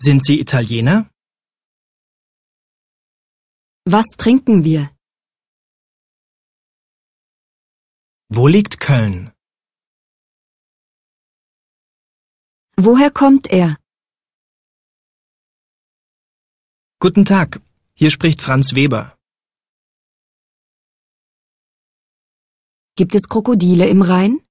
Sind Sie Italiener? Was trinken wir? Wo liegt Köln? Woher kommt er? Guten Tag, hier spricht Franz Weber. Gibt es Krokodile im Rhein?